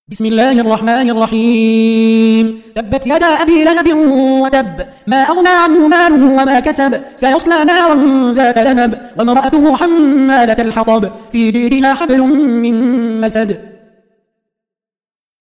بسم الله الرحمن الرحيم. تبت يدا أبي لهب وتب، ما أغنى عنه ماله وما كسب، سيصلى نارا ذات لهب، وامرأته حمالة الحطب، في جيدها حبل من مسد.